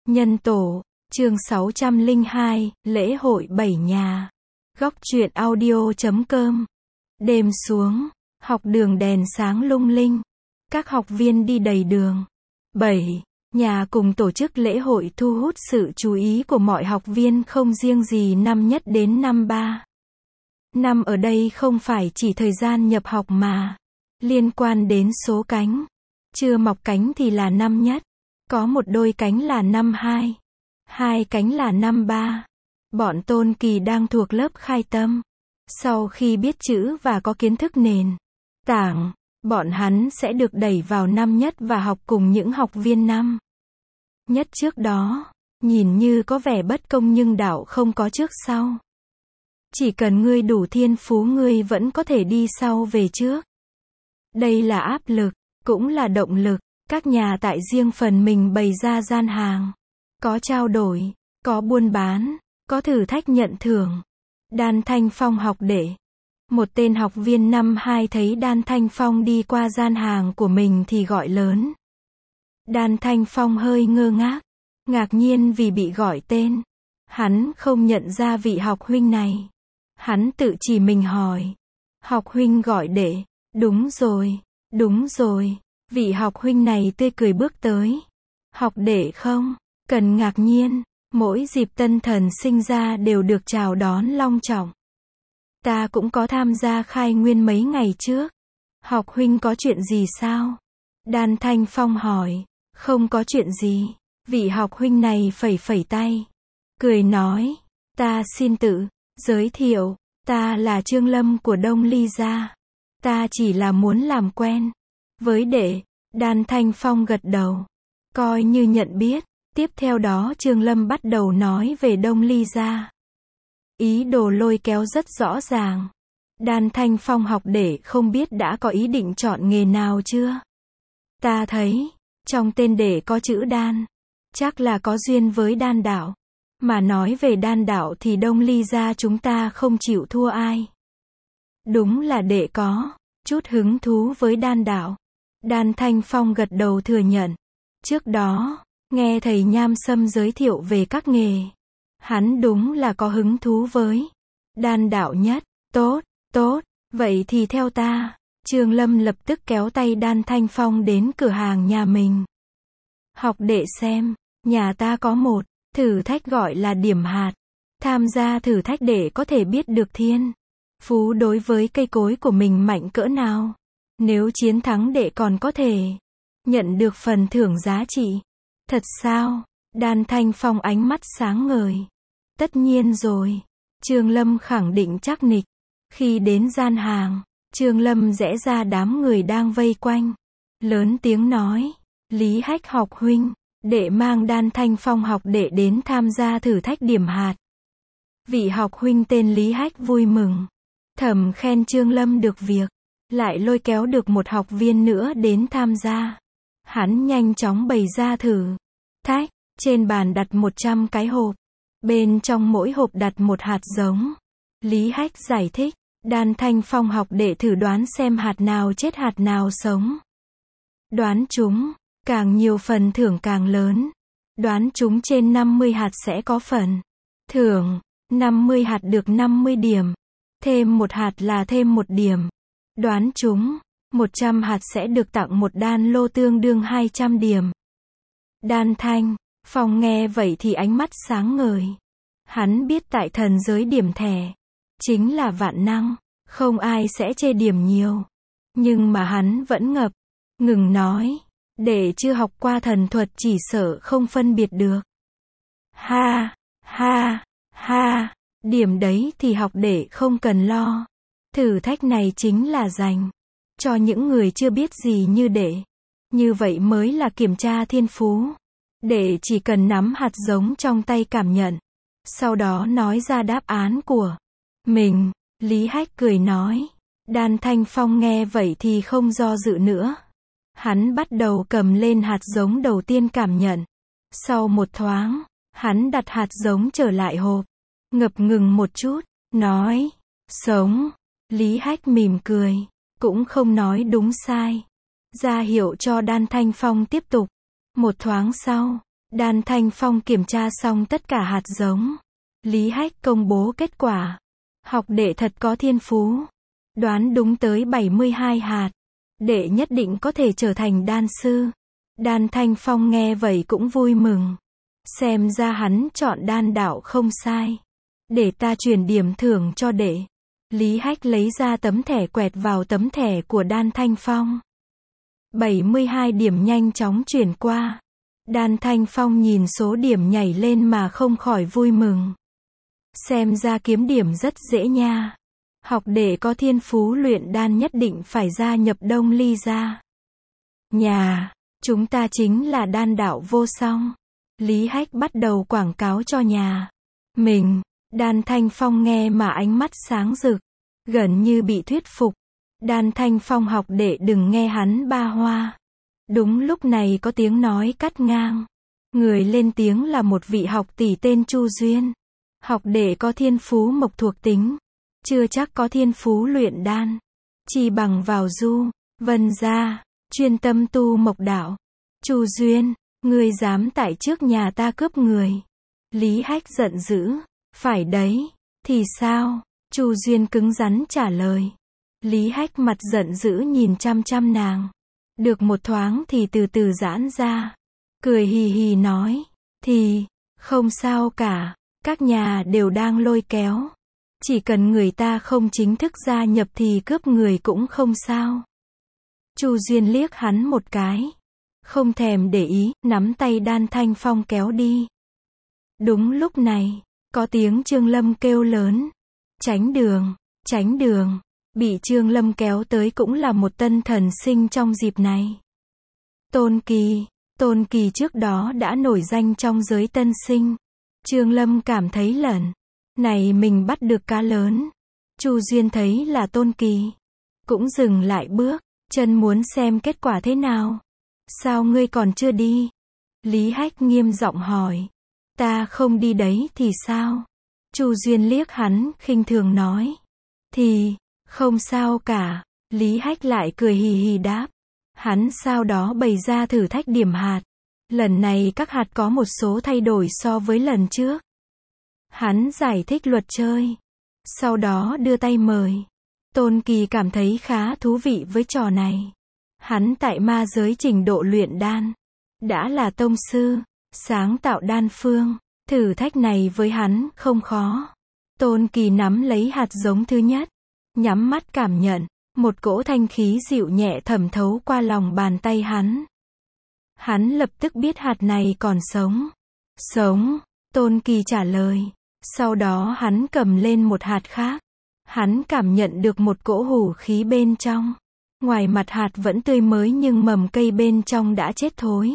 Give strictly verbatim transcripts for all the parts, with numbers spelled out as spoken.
Nhân tổ, chương sáu trăm lẻ hai, lễ hội bảy nhà. Góc truyện audio chấm com. Đêm xuống, học đường đèn sáng lung linh. Các học viên đi đầy đường. Bảy nhà cùng tổ chức lễ hội thu hút sự chú ý của mọi học viên không riêng gì năm nhất đến năm ba. Năm ở đây không phải chỉ thời gian nhập học mà liên quan đến số cánh. Chưa mọc cánh thì là năm nhất. Có một đôi cánh là năm hai. Hai cánh là năm ba. Bọn Tôn Kỳ đang thuộc lớp khai tâm. Sau khi biết chữ và có kiến thức nền tảng, bọn hắn sẽ được đẩy vào năm nhất và học cùng những học viên năm nhất trước đó. Nhìn như có vẻ bất công nhưng đạo không có trước sau. Chỉ cần ngươi đủ thiên phú ngươi vẫn có thể đi sau về trước. Đây là áp lực, cũng là động lực. Các nhà tại riêng phần mình bày ra gian hàng. Có trao đổi, có buôn bán, có thử thách nhận thưởng. Đan Thanh Phong học đệ. Một tên học viên năm hai thấy Đan Thanh Phong đi qua gian hàng của mình thì gọi lớn. Đan Thanh Phong hơi ngơ ngác, ngạc nhiên vì bị gọi tên. Hắn không nhận ra vị học huynh này. Hắn tự chỉ mình hỏi. Học huynh gọi đệ. Đúng rồi, đúng rồi. Vị học huynh này tươi cười bước tới. Học đệ không cần ngạc nhiên, mỗi dịp tân thần sinh ra đều được chào đón long trọng. Ta cũng có tham gia khai nguyên mấy ngày trước. Học huynh có chuyện gì sao? Đan Thanh Phong hỏi. Không có chuyện gì. Vị học huynh này phẩy phẩy tay, cười nói. Ta xin tự giới thiệu, ta là Trương Lâm của Đông Ly gia. Ta chỉ là muốn làm quen với đệ. Đan Thanh Phong gật đầu, coi như nhận biết. Tiếp theo đó Trương Lâm bắt đầu nói về Đông Ly gia. Ý đồ lôi kéo rất rõ ràng. Đan Thanh Phong học đệ không biết đã có ý định chọn nghề nào chưa? Ta thấy, trong tên đệ có chữ đan. Chắc là có duyên với đan đạo. Mà nói về đan đạo thì Đông Ly gia chúng ta không chịu thua ai. Đúng là đệ có chút hứng thú với đan đạo. Đan Thanh Phong gật đầu thừa nhận. Trước đó, nghe thầy Nham Sâm giới thiệu về các nghề. Hắn đúng là có hứng thú với đan đạo nhất. Tốt, tốt, vậy thì theo ta. Trương Lâm lập tức kéo tay Đan Thanh Phong đến cửa hàng nhà mình. Học đệ xem, nhà ta có một thử thách gọi là điểm hạt. Tham gia thử thách để có thể biết được thiên phú đối với cây cối của mình mạnh cỡ nào. Nếu chiến thắng đệ còn có thể nhận được phần thưởng giá trị. Thật sao? Đan Thanh Phong ánh mắt sáng ngời. Tất nhiên rồi. Trương Lâm khẳng định chắc nịch. Khi đến gian hàng, Trương Lâm rẽ ra đám người đang vây quanh. Lớn tiếng nói. Lý Hách học huynh, đệ mang Đan Thanh Phong học đệ đến tham gia thử thách điểm hạt. Vị học huynh tên Lý Hách vui mừng. Thầm khen Trương Lâm được việc. Lại lôi kéo được một học viên nữa đến tham gia. Hắn nhanh chóng bày ra thử thách. Trên bàn đặt một trăm cái hộp. Bên trong mỗi hộp đặt một hạt giống. Lý Hách giải thích. Đan Thanh Phong học đệ thử đoán xem hạt nào chết hạt nào sống. Đoán chúng, càng nhiều phần thưởng càng lớn. Đoán chúng trên năm mươi hạt sẽ có phần thưởng. năm mươi hạt được năm mươi điểm. Thêm một hạt là thêm một điểm. Đoán chúng, một trăm hạt sẽ được tặng một đan lô tương đương hai trăm điểm. Đan Thanh Phong nghe vậy thì ánh mắt sáng ngời. Hắn biết tại thần giới điểm thẻ chính là vạn năng, không ai sẽ chê điểm nhiều. Nhưng mà hắn vẫn ngập ngừng nói. Để chưa học qua thần thuật chỉ sợ không phân biệt được. Ha, ha, ha, điểm đấy thì học để không cần lo. Thử thách này chính là dành cho những người chưa biết gì như đệ. Như vậy mới là kiểm tra thiên phú. Đệ chỉ cần nắm hạt giống trong tay cảm nhận. Sau đó nói ra đáp án của mình. Lý Hách cười nói. Đan Thanh Phong nghe vậy thì không do dự nữa. Hắn bắt đầu cầm lên hạt giống đầu tiên cảm nhận. Sau một thoáng, hắn đặt hạt giống trở lại hộp. Ngập ngừng một chút, nói. Sống. Lý Hách mỉm cười, cũng không nói đúng sai. Ra hiệu cho Đan Thanh Phong tiếp tục. Một thoáng sau, Đan Thanh Phong kiểm tra xong tất cả hạt giống. Lý Hách công bố kết quả. Học đệ thật có thiên phú. Đoán đúng tới bảy mươi hai hạt. Đệ nhất định có thể trở thành đan sư. Đan Thanh Phong nghe vậy cũng vui mừng. Xem ra hắn chọn đan đạo không sai. Để ta chuyển điểm thưởng cho đệ. Lý Hách lấy ra tấm thẻ quẹt vào tấm thẻ của Đan Thanh Phong. bảy mươi hai điểm nhanh chóng chuyển qua. Đan Thanh Phong nhìn số điểm nhảy lên mà không khỏi vui mừng. Xem ra kiếm điểm rất dễ nha. Học đệ có thiên phú luyện đan nhất định phải gia nhập Đông Ly gia. Nhà, chúng ta chính là đan đạo vô song. Lý Hách bắt đầu quảng cáo cho nhà mình. Đan Thanh Phong nghe mà ánh mắt sáng rực, gần như bị thuyết phục. Đan Thanh Phong học đệ đừng nghe hắn ba hoa. Đúng lúc này có tiếng nói cắt ngang. Người lên tiếng là một vị học tỷ tên Chu Duyên. Học đệ có thiên phú mộc thuộc tính, chưa chắc có thiên phú luyện đan. Chỉ bằng vào Du Vân gia, chuyên tâm tu mộc đạo. Chu Duyên, ngươi dám tại trước nhà ta cướp người. Lý Hách giận dữ. Phải đấy, thì sao? Chu Duyên cứng rắn trả lời. Lý Hách mặt giận dữ nhìn chăm chăm nàng. Được một thoáng thì từ từ giãn ra. Cười hì hì nói. Thì, không sao cả. Các nhà đều đang lôi kéo. Chỉ cần người ta không chính thức gia nhập thì cướp người cũng không sao. Chu Duyên liếc hắn một cái. Không thèm để ý, nắm tay Đan Thanh Phong kéo đi. Đúng lúc này, có tiếng Trương Lâm kêu lớn. Tránh đường, tránh đường. Bị Trương Lâm kéo tới cũng là một tân thần sinh trong dịp này. Tôn Kỳ, Tôn Kỳ trước đó đã nổi danh trong giới tân sinh. Trương Lâm cảm thấy lẩn. Này mình bắt được cá lớn. Chu Duyên thấy là Tôn Kỳ. Cũng dừng lại bước, chân muốn xem kết quả thế nào. Sao ngươi còn chưa đi? Lý Hách nghiêm giọng hỏi. Ta không đi đấy thì sao? Chu Duyên liếc hắn, khinh thường nói. Thì, không sao cả. Lý Hách lại cười hì hì đáp. Hắn sau đó bày ra thử thách điểm hạt. Lần này các hạt có một số thay đổi so với lần trước. Hắn giải thích luật chơi. Sau đó đưa tay mời. Tôn Kỳ cảm thấy khá thú vị với trò này. Hắn tại ma giới trình độ luyện đan. Đã là tông sư, sáng tạo đan phương. Thử thách này với hắn không khó. Tôn Kỳ nắm lấy hạt giống thứ nhất. Nhắm mắt cảm nhận. Một cỗ thanh khí dịu nhẹ thẩm thấu qua lòng bàn tay hắn. Hắn lập tức biết hạt này còn sống. Sống, Tôn Kỳ trả lời. Sau đó hắn cầm lên một hạt khác. Hắn cảm nhận được một cỗ hủ khí bên trong. Ngoài mặt hạt vẫn tươi mới nhưng mầm cây bên trong đã chết thối.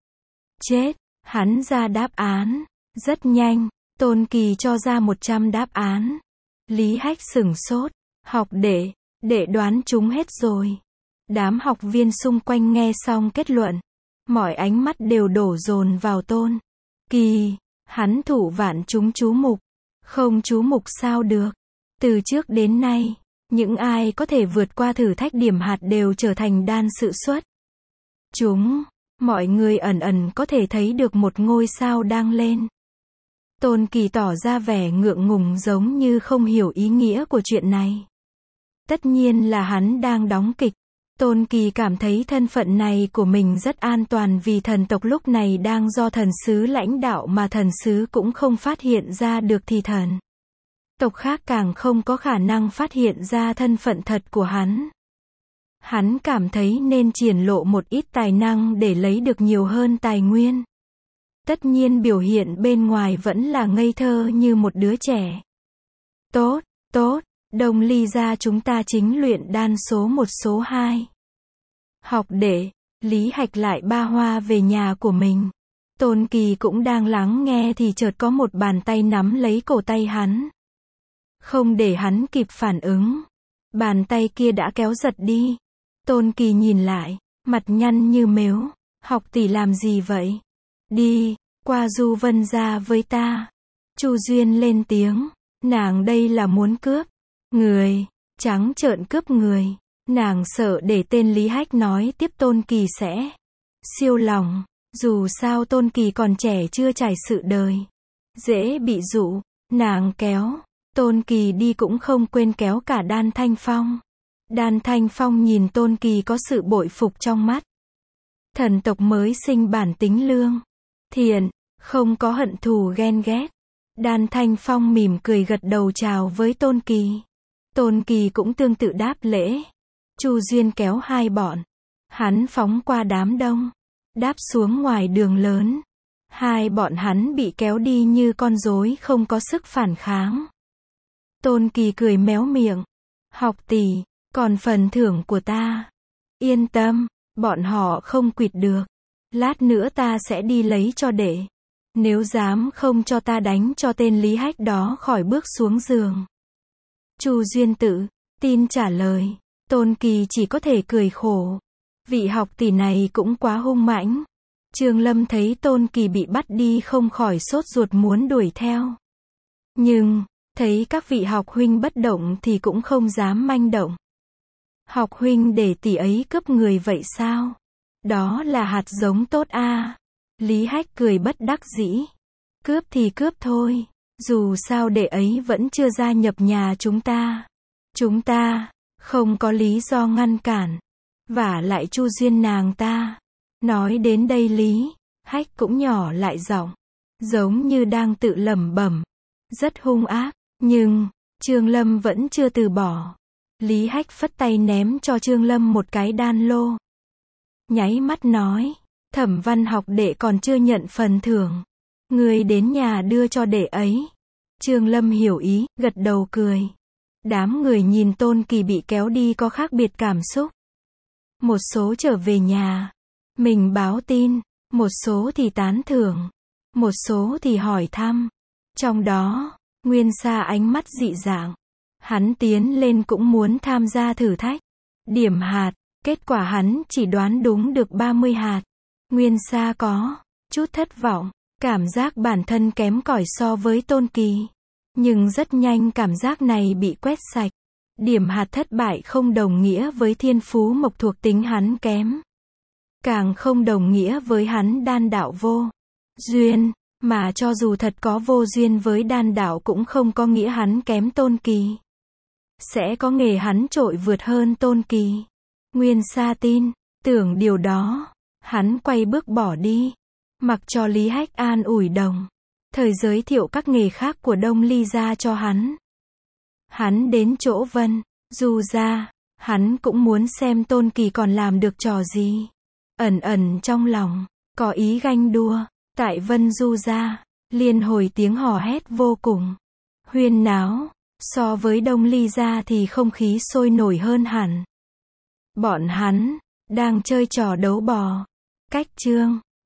Chết, hắn ra đáp án. Rất nhanh, Tôn Kỳ cho ra một trăm đáp án. Lý Hách sửng sốt. Học đệ, đệ đoán chúng hết rồi. Đám học viên xung quanh nghe xong kết luận. Mọi ánh mắt đều đổ dồn vào Tôn Kỳ. Hắn thủ vạn chúng chú mục. Không chú mục sao được. Từ trước đến nay, những ai có thể vượt qua thử thách điểm hạt đều trở thành đan sự xuất. Chúng, mọi người ẩn ẩn có thể thấy được một ngôi sao đang lên. Tôn Kỳ tỏ ra vẻ ngượng ngùng giống như không hiểu ý nghĩa của chuyện này. Tất nhiên là hắn đang đóng kịch. Tôn Kỳ cảm thấy thân phận này của mình rất an toàn vì thần tộc lúc này đang do thần sứ lãnh đạo mà thần sứ cũng không phát hiện ra được thì thần tộc khác càng không có khả năng phát hiện ra thân phận thật của hắn. Hắn cảm thấy nên triển lộ một ít tài năng để lấy được nhiều hơn tài nguyên. Tất nhiên biểu hiện bên ngoài vẫn là ngây thơ như một đứa trẻ. Tốt, tốt, Đông Ly gia chúng ta chính luyện đan số một số hai. Học đệ, Lý Hạch lại ba hoa về nhà của mình. Tôn Kỳ cũng đang lắng nghe thì chợt có một bàn tay nắm lấy cổ tay hắn. Không để hắn kịp phản ứng. Bàn tay kia đã kéo giật đi. Tôn Kỳ nhìn lại, mặt nhăn như mếu. Học tỷ làm gì vậy? Đi, qua Du Vân gia với ta. Chu Duyên lên tiếng. Nàng đây là muốn cướp người, trắng trợn cướp người. Nàng sợ để tên Lý Hách nói tiếp Tôn Kỳ sẽ siêu lòng. Dù sao Tôn Kỳ còn trẻ chưa trải sự đời. Dễ bị dụ, nàng kéo. Tôn Kỳ đi cũng không quên kéo cả Đan Thanh Phong. Đan Thanh Phong nhìn Tôn Kỳ có sự bội phục trong mắt. Thần tộc mới sinh bản tính lương thiện, không có hận thù ghen ghét. Đan Thanh Phong mỉm cười gật đầu chào với Tôn Kỳ. Tôn Kỳ cũng tương tự đáp lễ. Chu Duyên kéo hai bọn. Hắn phóng qua đám đông. Đáp xuống ngoài đường lớn. Hai bọn hắn bị kéo đi như con rối không có sức phản kháng. Tôn Kỳ cười méo miệng. Học tỷ, còn phần thưởng của ta. Yên tâm, bọn họ không quỵt được. Lát nữa ta sẽ đi lấy cho đệ. Nếu dám không cho ta đánh cho tên Lý Hách đó khỏi bước xuống giường. Chu Duyên tự tin trả lời. Tôn Kỳ chỉ có thể cười khổ. Vị học tỷ này cũng quá hung mãnh. Trương Lâm thấy Tôn Kỳ bị bắt đi không khỏi sốt ruột muốn đuổi theo. Nhưng, thấy các vị học huynh bất động thì cũng không dám manh động. Học huynh để tỷ ấy cướp người vậy sao? Đó là hạt giống tốt a. À. Lý Hách cười bất đắc dĩ. Cướp thì cướp thôi. Dù sao đệ ấy vẫn chưa gia nhập nhà chúng ta. Chúng ta, không có lý do ngăn cản. Vả lại Chu Duyên nàng ta. Nói đến đây Lý Hách cũng nhỏ lại giọng. Giống như đang tự lẩm bẩm. Rất hung ác, nhưng, Trương Lâm vẫn chưa từ bỏ. Lý Hách phất tay ném cho Trương Lâm một cái đan lô. Nháy mắt nói. Thẩm Văn học đệ còn chưa nhận phần thưởng. Người đến nhà đưa cho đệ ấy. Trương Lâm hiểu ý, gật đầu cười. Đám người nhìn Tôn Kỳ bị kéo đi có khác biệt cảm xúc. Một số trở về nhà. Mình báo tin. Một số thì tán thưởng. Một số thì hỏi thăm. Trong đó, Nguyên Sa ánh mắt dị dạng. Hắn tiến lên cũng muốn tham gia thử thách. Điểm hạt. Kết quả hắn chỉ đoán đúng được ba mươi hạt. Nguyên Sa có chút thất vọng. Cảm giác bản thân kém cỏi so với Tôn Kỳ. Nhưng rất nhanh cảm giác này bị quét sạch. Điểm hạt thất bại không đồng nghĩa với thiên phú mộc thuộc tính hắn kém. Càng không đồng nghĩa với hắn đan đạo vô duyên. Mà cho dù thật có vô duyên với đan đạo cũng không có nghĩa hắn kém Tôn Kỳ. Sẽ có nghề hắn trội vượt hơn Tôn Kỳ. Nguyên Sa tin, tưởng điều đó. Hắn quay bước bỏ đi. Mặc cho Lý Hách an ủi đồng. Thời giới thiệu các nghề khác của Đông Ly gia cho hắn. Hắn đến chỗ Vân Du gia. Hắn cũng muốn xem Tôn Kỳ còn làm được trò gì. Ẩn ẩn trong lòng, có ý ganh đua. Tại Vân Du gia, liên hồi tiếng hò hét vô cùng. Huyên náo. So với Đông Ly gia thì không khí sôi nổi hơn hẳn. Bọn hắn đang chơi trò đấu bò. Cách chương